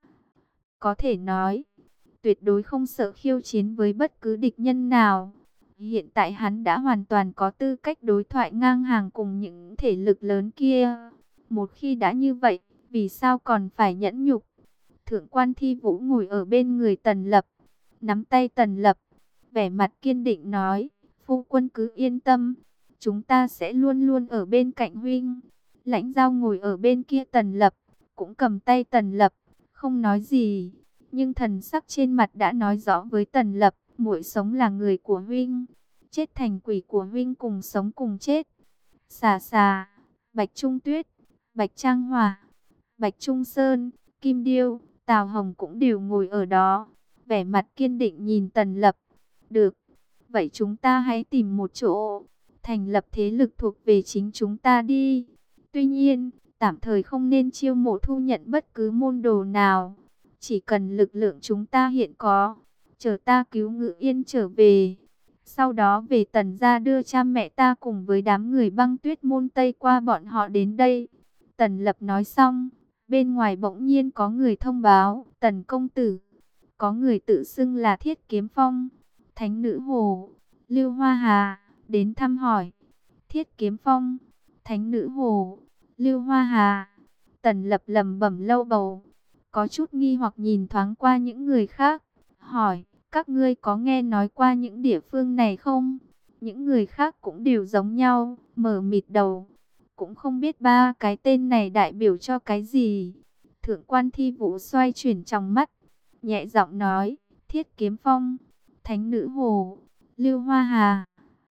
Có thể nói, tuyệt đối không sợ khiêu chiến với bất cứ địch nhân nào. Hiện tại hắn đã hoàn toàn có tư cách đối thoại ngang hàng cùng những thể lực lớn kia. Một khi đã như vậy, vì sao còn phải nhẫn nhục? Thượng quan Thi Vũ ngồi ở bên người Tần Lập, nắm tay Tần Lập, vẻ mặt kiên định nói, phu quân cứ yên tâm, chúng ta sẽ luôn luôn ở bên cạnh huynh. Lãnh Giao ngồi ở bên kia Tần Lập, cũng cầm tay Tần Lập, không nói gì, nhưng thần sắc trên mặt đã nói rõ với Tần Lập, muội sống là người của huynh, chết thành quỷ của huynh, cùng sống cùng chết. Xà xà, Bạch Trung Tuyết, Bạch Trang Hòa, Bạch Trung Sơn, Kim Điêu, Tào Hồng cũng đều ngồi ở đó, vẻ mặt kiên định nhìn Tần Lập. Được, vậy chúng ta hãy tìm một chỗ, thành lập thế lực thuộc về chính chúng ta đi. Tuy nhiên, tạm thời không nên chiêu mộ thu nhận bất cứ môn đồ nào. Chỉ cần lực lượng chúng ta hiện có, chờ ta cứu Ngự Yên trở về. Sau đó về Tần gia đưa cha mẹ ta cùng với đám người băng tuyết môn Tây qua bọn họ đến đây. Tần Lập nói xong, bên ngoài bỗng nhiên có người thông báo, Tần công tử. Có người tự xưng là Thiết Kiếm Phong, Thánh Nữ Hồ, Lưu Hoa Hà, đến thăm hỏi. Thiết Kiếm Phong, Thánh Nữ Hồ, Lưu Hoa Hà. Tần Lập lẩm bẩm lâu bầu, có chút nghi hoặc nhìn thoáng qua những người khác, hỏi, các ngươi có nghe nói qua những địa phương này không? Những người khác cũng đều giống nhau, mở mịt đầu, cũng không biết ba cái tên này đại biểu cho cái gì. Thượng quan Thi Vũ xoay chuyển trong mắt, nhẹ giọng nói, Thiết Kiếm Phong, Thánh Nữ Hồ, Lưu Hoa Hà,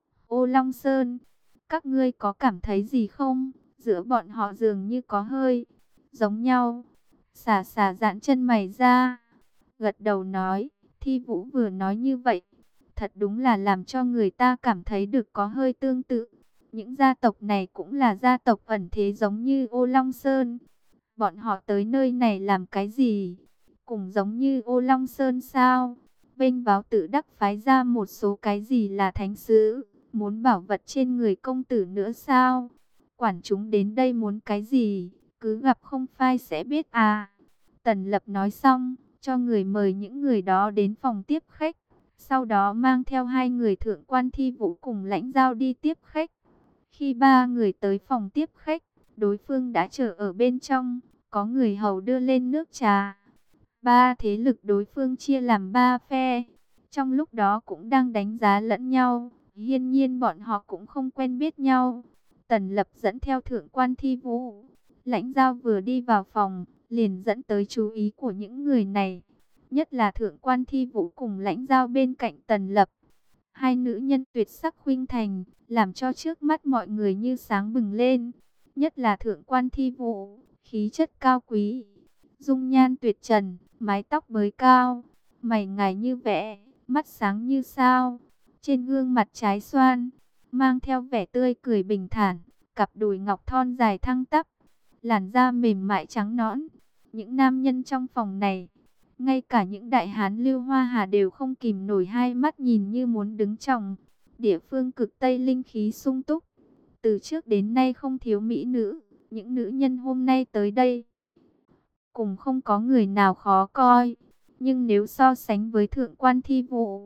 Ô Long Sơn, các ngươi có cảm thấy gì không? Giữa bọn họ dường như có hơi giống nhau. Xà xà giãn chân mày ra, gật đầu nói, Thi Vũ vừa nói như vậy, thật đúng là làm cho người ta cảm thấy được có hơi tương tự. Những gia tộc này cũng là gia tộc ẩn thế giống như Ô Long Sơn. Bọn họ tới nơi này làm cái gì? Cũng giống như Ô Long Sơn sao? Vênh váo tự đắc phái ra một số cái gì là thánh sứ, muốn bảo vật trên người công tử nữa sao? Quản chúng đến đây muốn cái gì? Cứ gặp không phai sẽ biết à. Tần Lập nói xong, cho người mời những người đó đến phòng tiếp khách. Sau đó mang theo hai người Thượng quan Thi Vũ cùng Lãnh Giao đi tiếp khách. Khi ba người tới phòng tiếp khách, đối phương đã chờ ở bên trong, có người hầu đưa lên nước trà. Ba thế lực đối phương chia làm ba phe, trong lúc đó cũng đang đánh giá lẫn nhau. Hiển nhiên bọn họ cũng không quen biết nhau. Tần Lập dẫn theo Thượng quan Thi Vũ, Lãnh Giao vừa đi vào phòng, liền dẫn tới chú ý của những người này. Nhất là Thượng quan Thi Vũ cùng Lãnh Giao bên cạnh Tần Lập. Hai nữ nhân tuyệt sắc khuynh thành, làm cho trước mắt mọi người như sáng bừng lên. Nhất là Thượng quan Thi Vũ, khí chất cao quý, dung nhan tuyệt trần, mái tóc bới cao, mày ngài như vẽ, mắt sáng như sao. Trên gương mặt trái xoan, mang theo vẻ tươi cười bình thản, cặp đùi ngọc thon dài thăng tắp, làn da mềm mại trắng nõn. Những nam nhân trong phòng này, ngay cả những đại hán Lưu Hoa Hà đều không kìm nổi hai mắt nhìn như muốn đứng tròng. Địa phương cực Tây linh khí sung túc, từ trước đến nay không thiếu mỹ nữ. Những nữ nhân hôm nay tới đây, cùng không có người nào khó coi. Nhưng nếu so sánh với Thượng quan Thi Vũ,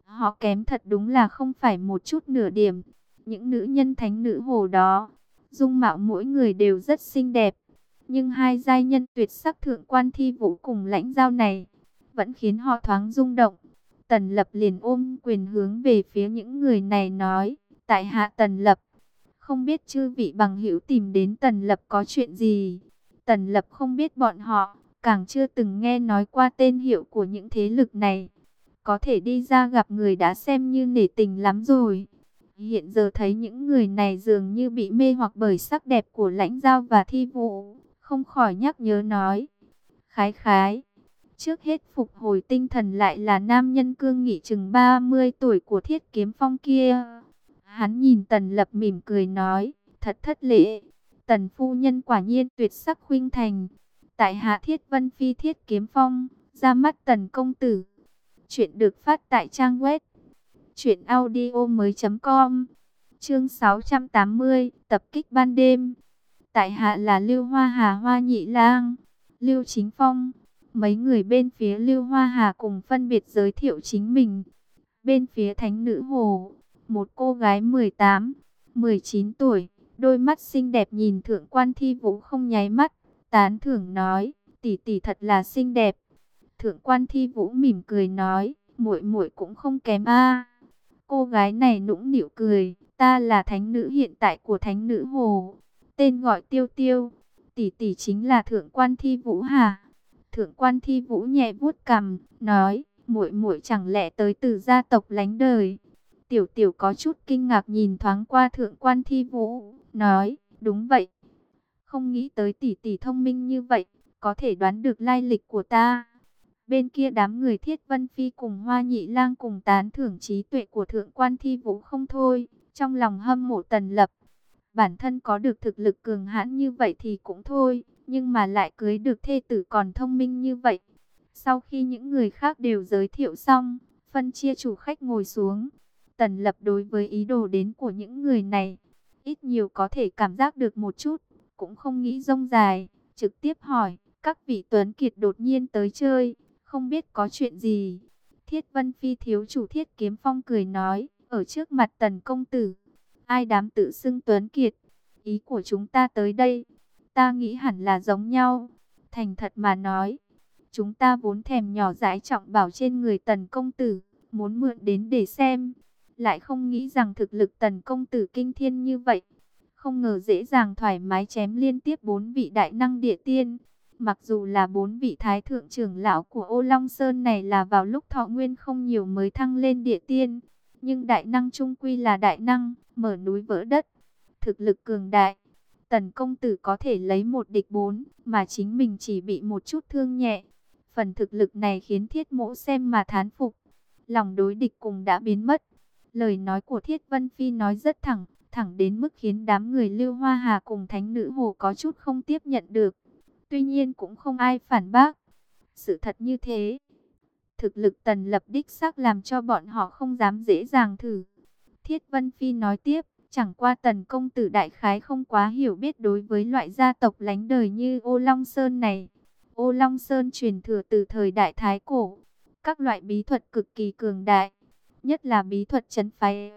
Họ kém thật đúng là không phải một chút nửa điểm. Những nữ nhân thánh nữ hồ đó, dung mạo mỗi người đều rất xinh đẹp. Nhưng hai giai nhân tuyệt sắc thượng quan Thi Vũ cùng Lãnh Giao này, vẫn khiến họ thoáng rung động. Tần Lập liền ôm quyền hướng về phía những người này nói, tại hạ Tần Lập. Không biết chư vị bằng hữu tìm đến Tần Lập có chuyện gì? Tần Lập không biết bọn họ, càng chưa từng nghe nói qua tên hiệu của những thế lực này. Có thể đi ra gặp người đã xem như nể tình lắm rồi. Hiện giờ thấy những người này dường như bị mê hoặc bởi sắc đẹp của Lãnh Giao và Thi Vũ, không khỏi nhắc nhớ nói. Khái khái, trước hết phục hồi tinh thần lại là nam nhân cương nghị chừng ba mươi tuổi của Thiết Kiếm Phong kia. Hắn nhìn Tần Lập mỉm cười nói, thật thất lễ. Tần phu nhân quả nhiên tuyệt sắc khuynh thành. Tại hạ Thiết Vân Phi Thiết Kiếm Phong, ra mắt Tần công tử. Chuyện được phát tại trang web truyện audio mới chấm com. Chương sáu trăm tám mươi, tập kích ban đêm. Tại hạ là Lưu Hoa Hà Hoa Nhị Lang, Lưu Chính Phong. Mấy người bên phía Lưu Hoa Hà cùng phân biệt giới thiệu chính mình. Bên phía Thánh Nữ Hồ, một cô gái mười tám, mười chín tuổi, đôi mắt xinh đẹp nhìn thượng quan Thi Vũ không nháy mắt, tán thưởng nói, tỷ tỷ thật là xinh đẹp. Thượng quan Thi Vũ mỉm cười nói, muội muội cũng không kém a. Cô gái này nũng nịu cười, ta là thánh nữ hiện tại của Thánh Nữ Hồ, tên gọi Tiêu Tiêu. Tỷ tỷ chính là thượng quan Thi Vũ hả? Thượng quan Thi Vũ nhẹ vuốt cằm, nói, muội muội chẳng lẽ tới từ gia tộc lánh đời? Tiểu Tiểu có chút kinh ngạc nhìn thoáng qua thượng quan Thi Vũ, nói, đúng vậy. Không nghĩ tới tỷ tỷ thông minh như vậy, có thể đoán được lai lịch của ta. Bên kia đám người Thiết Vân Phi cùng Hoa Nhị Lang cùng tán thưởng trí tuệ của thượng quan Thi Vũ không thôi, trong lòng hâm mộ Tần Lập. Bản thân có được thực lực cường hãn như vậy thì cũng thôi, nhưng mà lại cưới được thê tử còn thông minh như vậy. Sau khi những người khác đều giới thiệu xong, phân chia chủ khách ngồi xuống. Tần Lập đối với ý đồ đến của những người này, ít nhiều có thể cảm giác được một chút, cũng không nghĩ rông dài, trực tiếp hỏi, các vị tuấn kiệt đột nhiên tới chơi, không biết có chuyện gì. Thiết Vân Phi thiếu chủ Thiết Kiếm Phong cười nói, ở trước mặt Tần công tử, ai dám tự xưng tuấn kiệt, ý của chúng ta tới đây, ta nghĩ hẳn là giống nhau. Thành thật mà nói, chúng ta vốn thèm nhỏ dãi trọng bảo trên người Tần công tử, muốn mượn đến để xem, lại không nghĩ rằng thực lực Tần công tử kinh thiên như vậy. Không ngờ dễ dàng thoải mái chém liên tiếp bốn vị đại năng địa tiên. Mặc dù là bốn vị thái thượng trưởng lão của Ô Long Sơn này là vào lúc thọ nguyên không nhiều mới thăng lên địa tiên, nhưng đại năng trung quy là đại năng, mở núi vỡ đất, thực lực cường đại. Tần công tử có thể lấy một địch bốn, mà chính mình chỉ bị một chút thương nhẹ. Phần thực lực này khiến Thiết Mỗ xem mà thán phục. Lòng đối địch cùng đã biến mất. Lời nói của Thiết Vân Phi nói rất thẳng, thẳng đến mức khiến đám người Lưu Hoa Hà cùng Thánh Nữ Hồ có chút không tiếp nhận được. Tuy nhiên cũng không ai phản bác. Sự thật như thế, thực lực Tần Lập đích xác làm cho bọn họ không dám dễ dàng thử. Thiết Vân Phi nói tiếp, chẳng qua Tần công tử đại khái không quá hiểu biết đối với loại gia tộc lánh đời như Ô Long Sơn này. Ô Long Sơn truyền thừa từ thời đại Thái Cổ, các loại bí thuật cực kỳ cường đại, nhất là bí thuật trấn phái.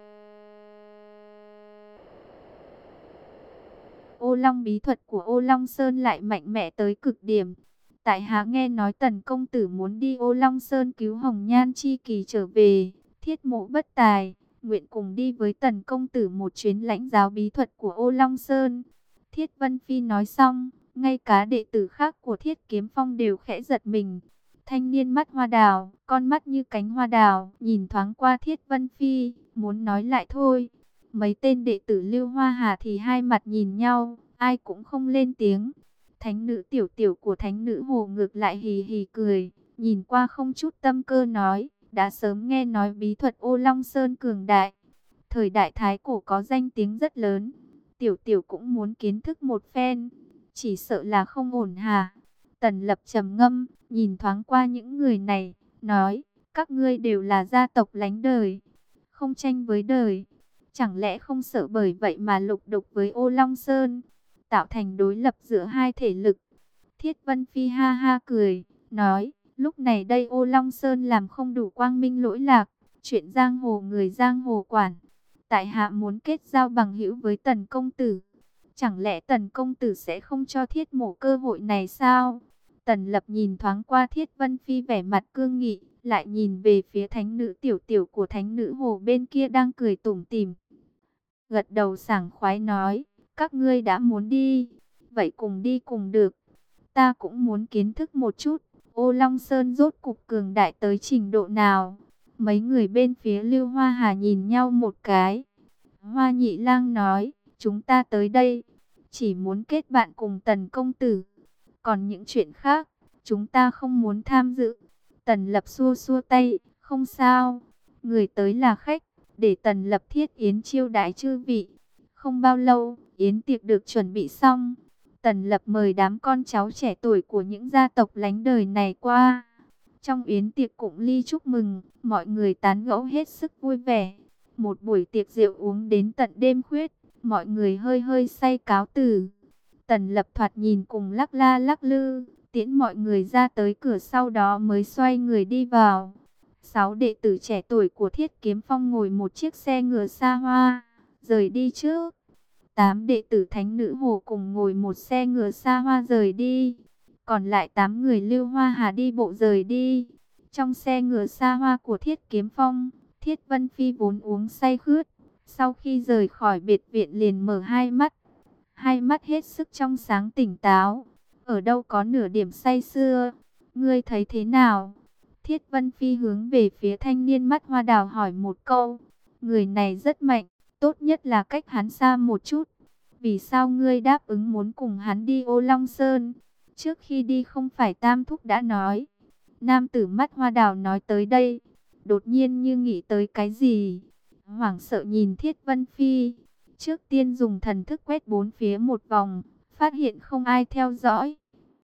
Ô Long bí thuật của Ô Long Sơn lại mạnh mẽ tới cực điểm. Tại hạ nghe nói Tần công tử muốn đi Ô Long Sơn cứu Hồng Nhan chi kỳ trở về, Thiết Mộ bất tài, nguyện cùng đi với Tần công tử một chuyến lãnh giáo bí thuật của Ô Long Sơn. Thiết Vân Phi nói xong, ngay cả đệ tử khác của Thiết Kiếm Phong đều khẽ giật mình. Thanh niên mắt hoa đào, con mắt như cánh hoa đào, nhìn thoáng qua Thiết Vân Phi, muốn nói lại thôi. Mấy tên đệ tử Lưu Hoa Hà thì hai mặt nhìn nhau, ai cũng không lên tiếng. Thánh nữ Tiểu Tiểu của Thánh Nữ Hồ ngược lại hì hì cười, nhìn qua không chút tâm cơ nói, đã sớm nghe nói bí thuật Ô Long Sơn cường đại. Thời đại Thái Cổ có danh tiếng rất lớn, Tiểu Tiểu cũng muốn kiến thức một phen, chỉ sợ là không ổn hả? Tần Lập trầm ngâm, nhìn thoáng qua những người này, nói, các ngươi đều là gia tộc lánh đời, không tranh với đời. Chẳng lẽ không sợ bởi vậy mà lục đục với Ô Long Sơn, tạo thành đối lập giữa hai thể lực? Thiết Vân Phi ha ha cười, nói, lúc này đây Ô Long Sơn làm không đủ quang minh lỗi lạc, Chuyện giang hồ người giang hồ quản. Tại hạ muốn kết giao bằng hữu với Tần công tử. Chẳng lẽ Tần công tử sẽ không cho Thiết Mộ cơ hội này sao? Tần Lập nhìn thoáng qua Thiết Vân Phi vẻ mặt cương nghị, lại nhìn về phía thánh nữ tiểu tiểu của thánh nữ hồ bên kia đang cười tủm tỉm. Gật đầu sảng khoái nói, các ngươi đã muốn đi, vậy cùng đi cùng được. Ta cũng muốn kiến thức một chút, Ô Long Sơn rốt cục cường đại tới trình độ nào. Mấy người bên phía Lưu Hoa Hà nhìn nhau một cái. Hoa Nhị Lang nói, chúng ta tới đây, chỉ muốn kết bạn cùng Tần công tử. Còn những chuyện khác, chúng ta không muốn tham dự. Tần Lập xua xua tay, không sao, người tới là khách, để Tần Lập thiết yến chiêu đãi chư vị. Không bao lâu, yến tiệc được chuẩn bị xong. Tần Lập mời đám con cháu trẻ tuổi của những gia tộc lánh đời này qua. Trong yến tiệc cũng ly chúc mừng, mọi người tán gẫu hết sức vui vẻ. Một buổi tiệc rượu uống đến tận đêm khuyết, mọi người hơi hơi say cáo từ. Tần Lập thoạt nhìn cùng lắc la lắc lư, tiễn mọi người ra tới cửa, sau đó mới xoay người đi vào. Sáu đệ tử trẻ tuổi của Thiết Kiếm Phong ngồi một chiếc xe ngựa xa hoa, rời đi trước. Tám đệ tử Thánh Nữ Hồ cùng ngồi một xe ngựa xa hoa rời đi. Còn lại tám người Lưu Hoa Hà đi bộ rời đi. Trong xe ngựa xa hoa của Thiết Kiếm Phong, Thiết Vân Phi vốn uống say khướt, sau khi rời khỏi biệt viện liền mở hai mắt. Hai mắt hết sức trong sáng tỉnh táo, ở đâu có nửa điểm say sưa. Ngươi thấy thế nào? Thiết Vân Phi hướng về phía thanh niên mắt hoa đào hỏi một câu. Người này rất mạnh, tốt nhất là cách hắn xa một chút. Vì sao ngươi đáp ứng muốn cùng hắn đi Ô Long Sơn? Trước khi đi không phải Tam Thúc đã nói. Nam tử mắt hoa đào nói tới đây, đột nhiên như nghĩ tới cái gì, hoảng sợ nhìn Thiết Vân Phi. Trước tiên dùng thần thức quét bốn phía một vòng, phát hiện không ai theo dõi,